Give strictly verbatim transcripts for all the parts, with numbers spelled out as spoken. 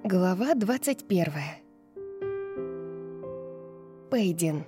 Глава двадцать первая. Пейдин.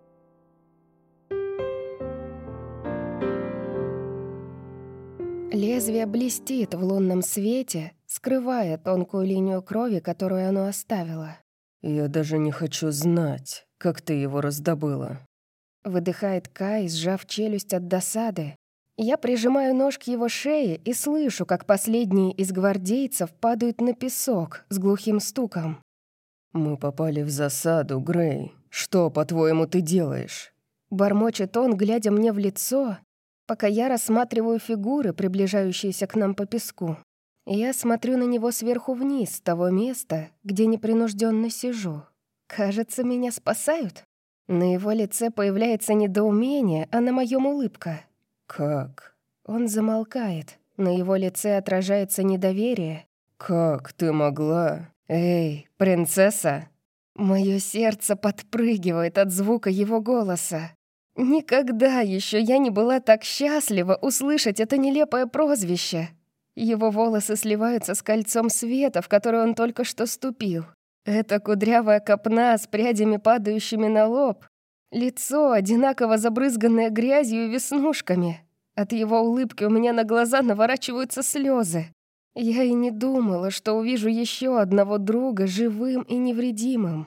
Лезвие блестит в лунном свете, скрывая тонкую линию крови, которую оно оставило. «Я даже не хочу знать, как ты его раздобыла», — выдыхает Кай, сжав челюсть от досады. Я прижимаю нож к его шее и слышу, как последние из гвардейцев падают на песок с глухим стуком. «Мы попали в засаду, Грей. Что, по-твоему, ты делаешь?» Бормочет он, глядя мне в лицо, пока я рассматриваю фигуры, приближающиеся к нам по песку. Я смотрю на него сверху вниз, с того места, где непринужденно сижу. Кажется, меня спасают. На его лице появляется недоумение, а на моем улыбка. «Как?» Он замолкает. На его лице отражается недоверие. «Как ты могла?» «Эй, принцесса!» Моё сердце подпрыгивает от звука его голоса. Никогда еще я не была так счастлива услышать это нелепое прозвище. Его волосы сливаются с кольцом света, в который он только что ступил. Это кудрявая копна с прядями, падающими на лоб. Лицо, одинаково забрызганное грязью и веснушками. От его улыбки у меня на глаза наворачиваются слезы. Я и не думала, что увижу еще одного друга живым и невредимым.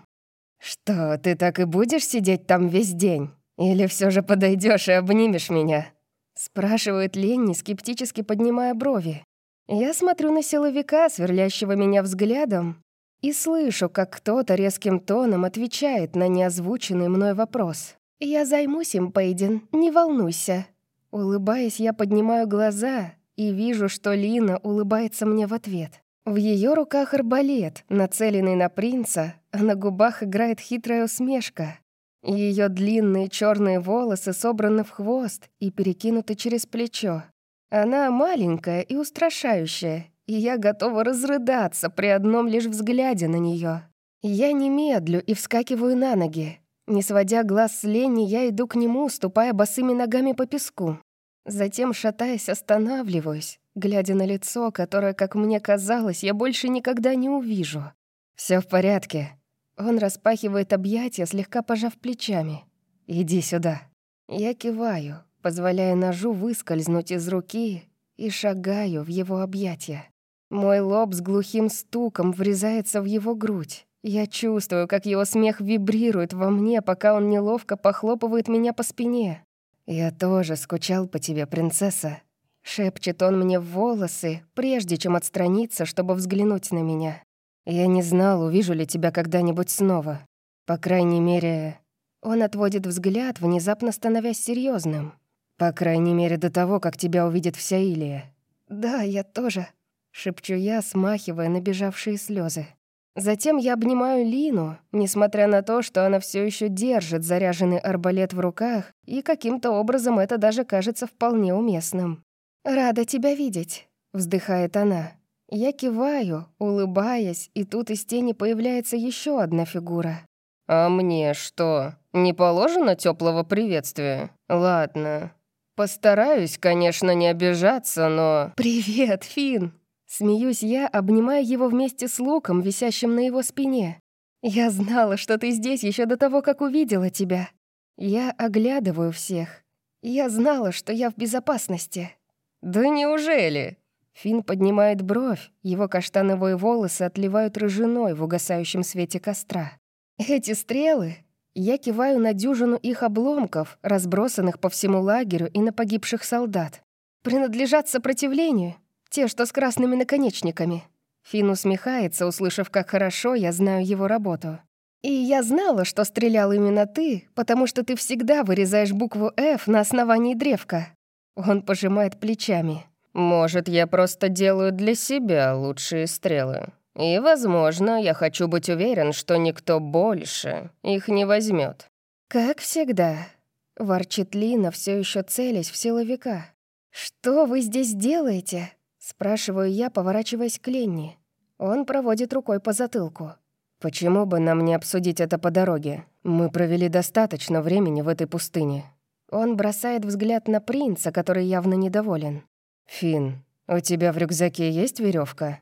«Что, ты так и будешь сидеть там весь день? Или все же подойдешь и обнимешь меня?» Спрашивает Ленни, скептически поднимая брови. Я смотрю на силовика, сверлящего меня взглядом, и слышу, как кто-то резким тоном отвечает на неозвученный мной вопрос. «Я займусь им, Пейдин, не волнуйся». Улыбаясь, я поднимаю глаза и вижу, что Лина улыбается мне в ответ. В ее руках арбалет, нацеленный на принца, а на губах играет хитрая усмешка. Ее длинные черные волосы собраны в хвост и перекинуты через плечо. Она маленькая и устрашающая, и я готова разрыдаться при одном лишь взгляде на нее. Я немедлю и вскакиваю на ноги. Не сводя глаз с Ленни, я иду к нему, ступая босыми ногами по песку. Затем, шатаясь, останавливаюсь, глядя на лицо, которое, как мне казалось, я больше никогда не увижу. «Все в порядке». Он распахивает объятия, слегка пожав плечами. «Иди сюда». Я киваю, позволяя ножу выскользнуть из руки, и шагаю в его объятия. Мой лоб с глухим стуком врезается в его грудь. Я чувствую, как его смех вибрирует во мне, пока он неловко похлопывает меня по спине. «Я тоже скучал по тебе, принцесса», — шепчет он мне в волосы, прежде чем отстраниться, чтобы взглянуть на меня. «Я не знал, увижу ли тебя когда-нибудь снова. По крайней мере...» Он отводит взгляд, внезапно становясь серьезным. «По крайней мере, до того, как тебя увидит вся Илия». «Да, я тоже», — шепчу я, смахивая набежавшие слезы. Затем я обнимаю Лину, несмотря на то, что она все еще держит заряженный арбалет в руках, и каким-то образом это даже кажется вполне уместным. «Рада тебя видеть», — вздыхает она. Я киваю, улыбаясь, и тут из тени появляется еще одна фигура. «А мне что, не положено теплого приветствия? Ладно. Постараюсь, конечно, не обижаться, но...» «Привет, Финн!» Смеюсь я, обнимая его вместе с луком, висящим на его спине. «Я знала, что ты здесь еще до того, как увидела тебя. Я оглядываю всех. Я знала, что я в безопасности». «Да неужели?» Финн поднимает бровь, его каштановые волосы отливают рыжиной в угасающем свете костра. «Эти стрелы...» Я киваю на дюжину их обломков, разбросанных по всему лагерю и на погибших солдат. «Принадлежат сопротивлению. Те, что с красными наконечниками». Финн усмехается, услышав, как хорошо я знаю его работу. «И я знала, что стрелял именно ты, потому что ты всегда вырезаешь букву «Ф» на основании древка». Он пожимает плечами. «Может, я просто делаю для себя лучшие стрелы. И, возможно, я хочу быть уверен, что никто больше их не возьмет». «Как всегда», — ворчит Лина, все еще целясь в силовика. «Что вы здесь делаете?» — спрашиваю я, поворачиваясь к Ленни. Он проводит рукой по затылку. «Почему бы нам не обсудить это по дороге? Мы провели достаточно времени в этой пустыне». Он бросает взгляд на принца, который явно недоволен. «Финн, у тебя в рюкзаке есть веревка?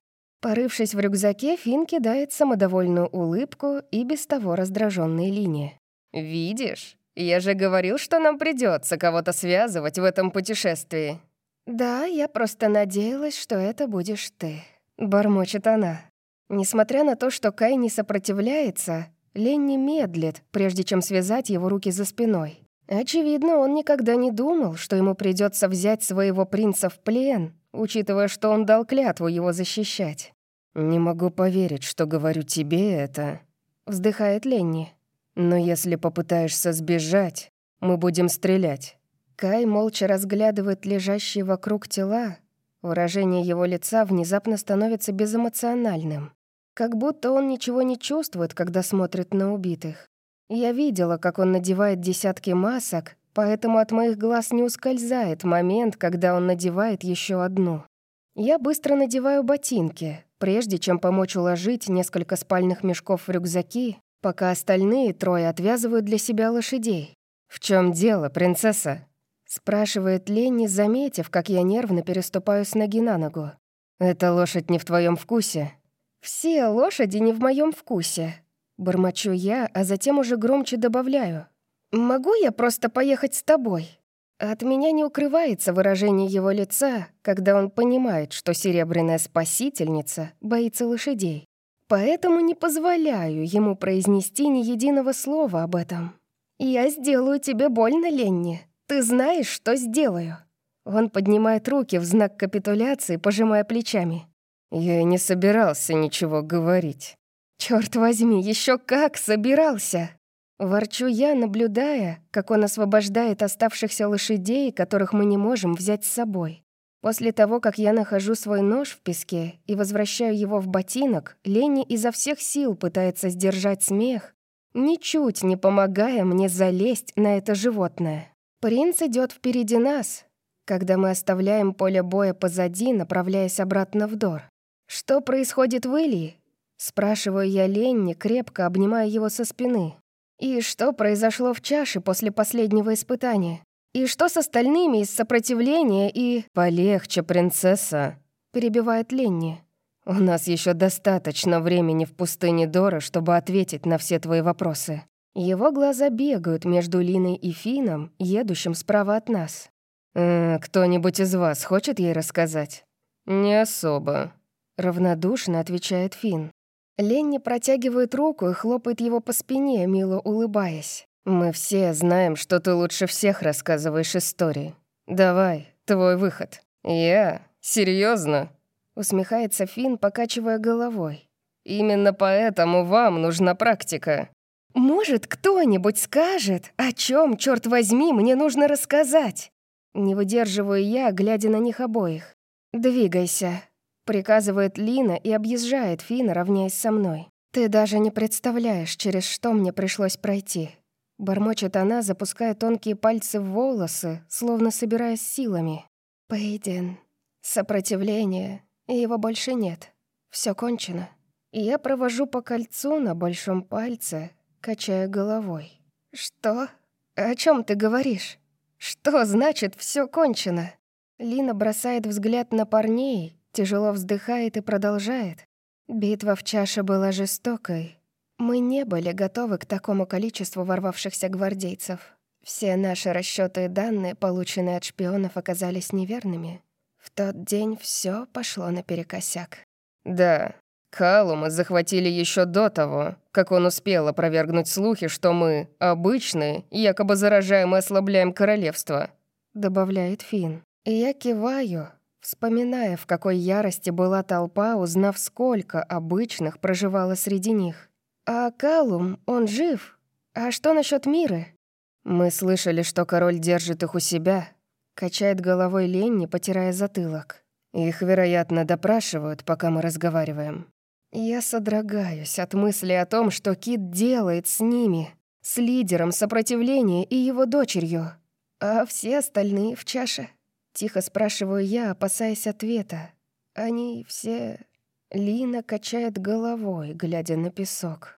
Порывшись в рюкзаке, Финн кидает самодовольную улыбку и без того раздраженные линии. «Видишь? Я же говорил, что нам придется кого-то связывать в этом путешествии». «Да, я просто надеялась, что это будешь ты», — бормочет она. Несмотря на то, что Кай не сопротивляется, Ленни медлит, прежде чем связать его руки за спиной. Очевидно, он никогда не думал, что ему придется взять своего принца в плен, учитывая, что он дал клятву его защищать. «Не могу поверить, что говорю тебе это», — вздыхает Ленни. «Но если попытаешься сбежать, мы будем стрелять». Кай молча разглядывает лежащие вокруг тела. Выражение его лица внезапно становится безэмоциональным. Как будто он ничего не чувствует, когда смотрит на убитых. Я видела, как он надевает десятки масок, поэтому от моих глаз не ускользает момент, когда он надевает еще одну. Я быстро надеваю ботинки, прежде чем помочь уложить несколько спальных мешков в рюкзаки, пока остальные трое отвязывают для себя лошадей. «В чем дело, принцесса?» — спрашивает Ленни, заметив, как я нервно переступаю с ноги на ногу. «Эта лошадь не в твоем вкусе». «Все лошади не в моем вкусе», — бормочу я, а затем уже громче добавляю. «Могу я просто поехать с тобой?» От меня не укрывается выражение его лица, когда он понимает, что серебряная спасительница боится лошадей. Поэтому не позволяю ему произнести ни единого слова об этом. «Я сделаю тебе больно, Ленни. Ты знаешь, что сделаю». Он поднимает руки в знак капитуляции, пожимая плечами. «Я и не собирался ничего говорить». «Чёрт возьми, еще как собирался!» Ворчу я, наблюдая, как он освобождает оставшихся лошадей, которых мы не можем взять с собой. После того, как я нахожу свой нож в песке и возвращаю его в ботинок, Ленни изо всех сил пытается сдержать смех, ничуть не помогая мне залезть на это животное. Принц идет впереди нас, когда мы оставляем поле боя позади, направляясь обратно в Дор. «Что происходит в Илии?» — спрашиваю я Ленни, крепко обнимая его со спины. «И что произошло в чаше после последнего испытания? И что с остальными из сопротивления и...» «Полегче, принцесса», — перебивает Ленни. «У нас еще достаточно времени в пустыне Дора, чтобы ответить на все твои вопросы». Его глаза бегают между Линой и Фином, едущим справа от нас. «Э, «Кто-нибудь из вас хочет ей рассказать?» «Не особо», — равнодушно отвечает Фин. Ленни протягивает руку и хлопает его по спине, мило улыбаясь. «Мы все знаем, что ты лучше всех рассказываешь истории. Давай, твой выход». «Я? Серьезно? Усмехается Фин, покачивая головой. «Именно поэтому вам нужна практика». «Может, кто-нибудь скажет, о чем, черт возьми, мне нужно рассказать?» Не выдерживаю я, глядя на них обоих. «Двигайся», — приказывает Лина и объезжает Фина, равняясь со мной. «Ты даже не представляешь, через что мне пришлось пройти». Бормочет она, запуская тонкие пальцы в волосы, словно собираясь силами. «Поедин. Сопротивление. И его больше нет. Все кончено». И я провожу по кольцу на большом пальце, качая головой. «Что? О чем ты говоришь? Что значит «все кончено»?» Лина бросает взгляд на парней, тяжело вздыхает и продолжает. «Битва в чаше была жестокой. Мы не были готовы к такому количеству ворвавшихся гвардейцев. Все наши расчеты и данные, полученные от шпионов, оказались неверными. В тот день все пошло наперекосяк». «Да, Калума захватили еще до того, как он успел опровергнуть слухи, что мы, обычные, якобы заражаем и ослабляем королевство», — добавляет Фин. И я киваю, вспоминая, в какой ярости была толпа, узнав, сколько обычных проживало среди них. «А Калум, он жив? А что насчет Миры?» «Мы слышали, что король держит их у себя», — качает головой Ленни, потирая затылок. «Их, вероятно, допрашивают, пока мы разговариваем». Я содрогаюсь от мысли о том, что Кит делает с ними, с лидером сопротивления и его дочерью. А все остальные в чаше? Тихо спрашиваю я, опасаясь ответа. Они все... Лина качает головой, глядя на песок.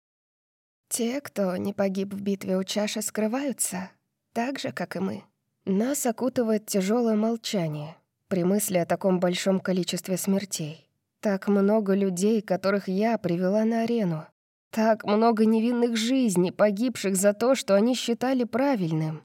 Те, кто не погиб в битве у чаши, скрываются, так же, как и мы. Нас окутывает тяжелое молчание при мысли о таком большом количестве смертей. Так много людей, которых я привела на арену. Так много невинных жизней, погибших за то, что они считали правильным.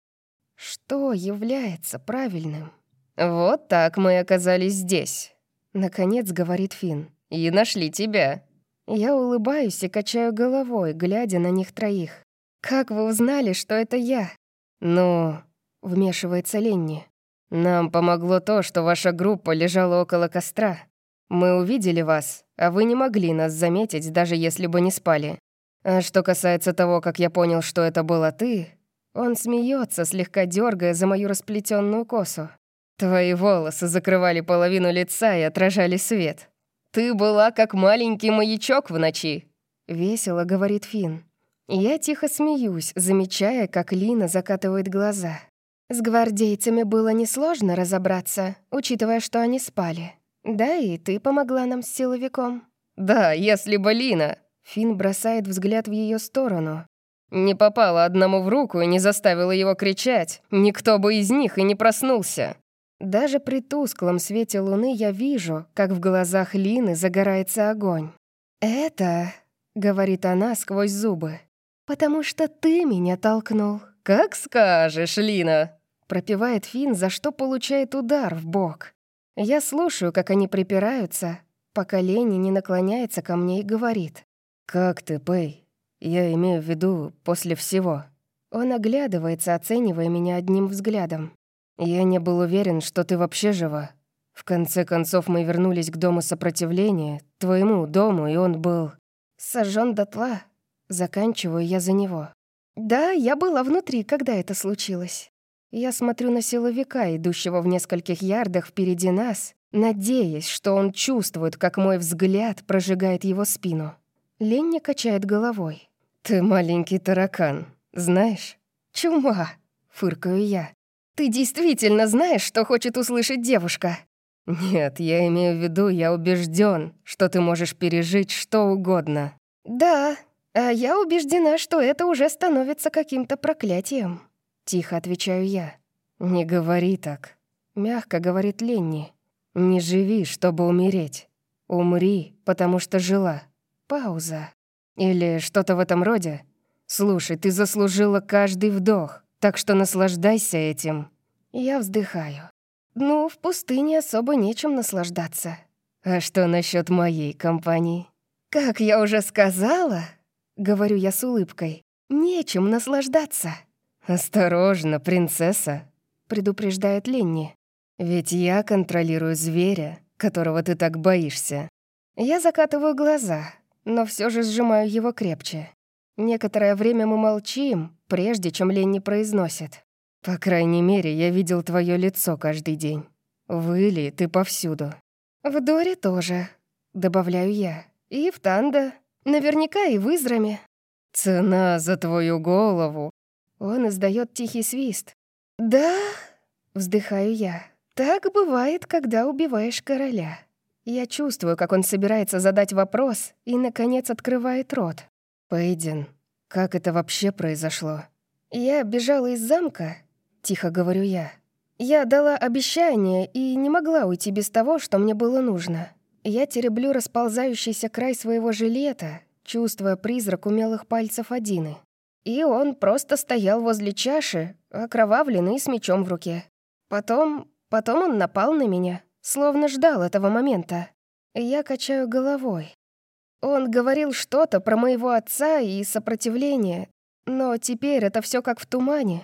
Что является правильным? «Вот так мы оказались здесь», — наконец говорит Финн. «И нашли тебя». Я улыбаюсь и качаю головой, глядя на них троих. «Как вы узнали, что это я?» «Ну...» — вмешивается Ленни. «Нам помогло то, что ваша группа лежала около костра. Мы увидели вас, а вы не могли нас заметить, даже если бы не спали. А что касается того, как я понял, что это была ты...» Он смеется, слегка дергая за мою расплетенную косу. «Твои волосы закрывали половину лица и отражали свет. Ты была как маленький маячок в ночи», — весело говорит Финн. Я тихо смеюсь, замечая, как Лина закатывает глаза. С гвардейцами было несложно разобраться, учитывая, что они спали. Да, и ты помогла нам с силовиком. «Да, если бы Лина...» Финн бросает взгляд в ее сторону. «Не попала одному в руку и не заставила его кричать, никто бы из них и не проснулся». Даже при тусклом свете луны я вижу, как в глазах Лины загорается огонь. «Это...» — говорит она сквозь зубы. «Потому что ты меня толкнул». «Как скажешь, Лина», — пропевает Финн, за что получает удар в бок. Я слушаю, как они припираются, пока Ленни не наклоняется ко мне и говорит. «Как ты, Пэй? Я имею в виду после всего». Он оглядывается, оценивая меня одним взглядом. «Я не был уверен, что ты вообще жива. В конце концов, мы вернулись к Дому Сопротивления, твоему дому, и он был... сожжён дотла». Заканчиваю я за него. Да, я была внутри, когда это случилось. Я смотрю на силовика, идущего в нескольких ярдах впереди нас, надеясь, что он чувствует, как мой взгляд прожигает его спину. Ленни качает головой. «Ты маленький таракан, знаешь?» «Чума!» — фыркаю я. «Ты действительно знаешь, что хочет услышать девушка?» «Нет, я имею в виду, я убежден, что ты можешь пережить что угодно». «Да, а я убеждена, что это уже становится каким-то проклятием», — тихо отвечаю я. «Не говори так», — мягко говорит Ленни. «Не живи, чтобы умереть. Умри, потому что жила». Пауза. «Или что-то в этом роде. Слушай, ты заслужила каждый вдох, так что наслаждайся этим». Я вздыхаю. Ну, в пустыне особо нечем наслаждаться. «А что насчет моей компании?» «Как я уже сказала», — говорю я с улыбкой, — «нечем наслаждаться». «Осторожно, принцесса», — предупреждает Ленни. «Ведь я контролирую зверя, которого ты так боишься». Я закатываю глаза, но все же сжимаю его крепче. Некоторое время мы молчим, прежде чем Ленни произносит. «По крайней мере, я видел твое лицо каждый день. В Илии ты повсюду». «В Доре тоже», — добавляю я. «И в Танда. Наверняка и в Израме». «Цена за твою голову». Он издает тихий свист. «Да», — вздыхаю я. «Так бывает, когда убиваешь короля». Я чувствую, как он собирается задать вопрос и, наконец, открывает рот. «Пейден, как это вообще произошло?» «Я бежала из замка», — тихо говорю я. «Я дала обещание и не могла уйти без того, что мне было нужно. Я тереблю расползающийся край своего жилета, чувствуя призрак умелых пальцев Адины. И он просто стоял возле чаши, окровавленный и с мечом в руке. Потом... потом он напал на меня, словно ждал этого момента. Я качаю головой. Он говорил что-то про моего отца и сопротивление, но теперь это все как в тумане.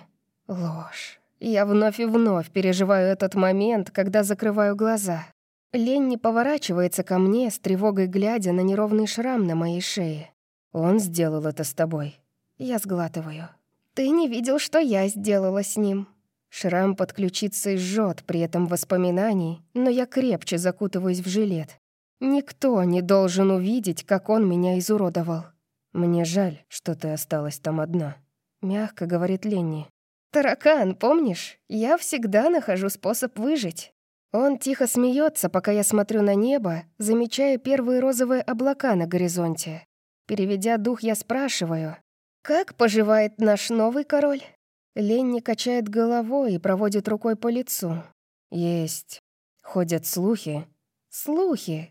Ложь. Я вновь и вновь переживаю этот момент, когда закрываю глаза. Ленни поворачивается ко мне, с тревогой глядя на неровный шрам на моей шее. «Он сделал это с тобой?» Я сглатываю. «Ты не видел, что я сделала с ним?» Шрам под ключицей жжет при этом воспоминаний, но я крепче закутываюсь в жилет. Никто не должен увидеть, как он меня изуродовал. «Мне жаль, что ты осталась там одна», — мягко говорит Ленни. «Таракан, помнишь? Я всегда нахожу способ выжить». Он тихо смеется, пока я смотрю на небо, замечая первые розовые облака на горизонте. Переведя дух, я спрашиваю, «Как поживает наш новый король?» Ленни качает головой и проводит рукой по лицу. «Есть. Ходят слухи». «Слухи», —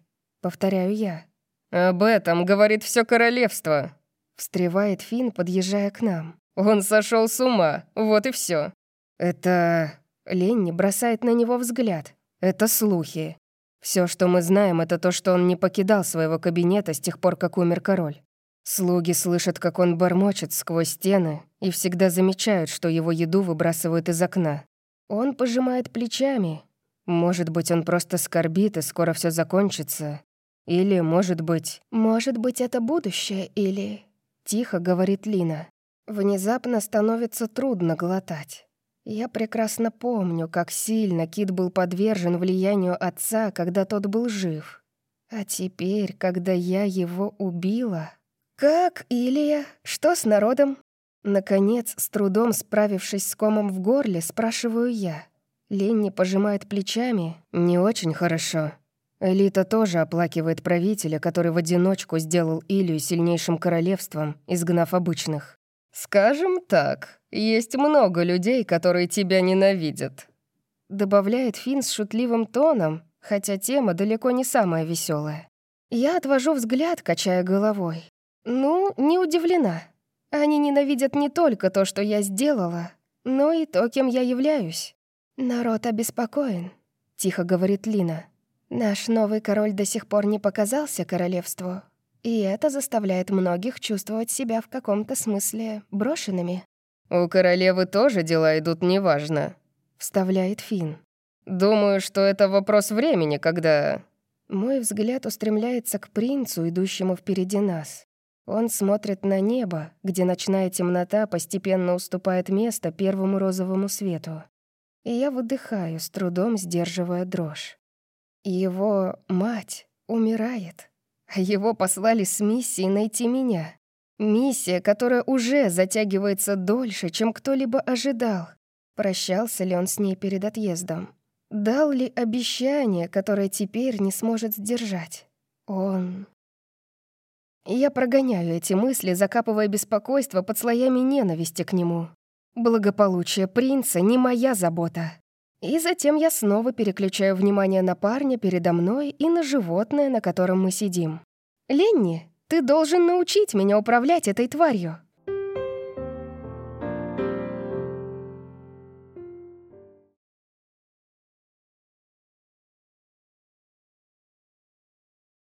повторяю я. «Об этом говорит все королевство», — встревает Финн, подъезжая к нам. «Он сошел с ума, вот и все. «Это...» Ленни бросает на него взгляд. «Это слухи. Все, что мы знаем, это то, что он не покидал своего кабинета с тех пор, как умер король. Слуги слышат, как он бормочет сквозь стены, и всегда замечают, что его еду выбрасывают из окна. Он пожимает плечами. Может быть, он просто скорбит, и скоро все закончится. Или, может быть... Может быть, это будущее, или...» Тихо говорит Лина. Внезапно становится трудно глотать. Я прекрасно помню, как сильно Кит был подвержен влиянию отца, когда тот был жив. А теперь, когда я его убила... «Как, Илия? Что с народом?» Наконец, с трудом справившись с комом в горле, спрашиваю я. Ленни пожимает плечами. «Не очень хорошо. Элита тоже оплакивает правителя, который в одиночку сделал Илью сильнейшим королевством, изгнав обычных. «Скажем так, есть много людей, которые тебя ненавидят», — добавляет Финн с шутливым тоном, хотя тема далеко не самая веселая. Я отвожу взгляд, качая головой. Ну, не удивлена. Они ненавидят не только то, что я сделала, но и то, кем я являюсь. «Народ обеспокоен», — тихо говорит Лина. «Наш новый король до сих пор не показался королевству, и это заставляет многих чувствовать себя в каком-то смысле брошенными». «У королевы тоже дела идут неважно», — вставляет Финн. «Думаю, что это вопрос времени, когда...» Мой взгляд устремляется к принцу, идущему впереди нас. Он смотрит на небо, где ночная темнота постепенно уступает место первому розовому свету. И я выдыхаю, с трудом сдерживая дрожь. Его мать умирает. А его послали с миссией найти меня. Миссия, которая уже затягивается дольше, чем кто-либо ожидал. Прощался ли он с ней перед отъездом? Дал ли обещание, которое теперь не сможет сдержать? Он... Я прогоняю эти мысли, закапывая беспокойство под слоями ненависти к нему. Благополучие принца не моя забота. И затем я снова переключаю внимание на парня передо мной и на животное, на котором мы сидим. «Ленни, ты должен научить меня управлять этой тварью».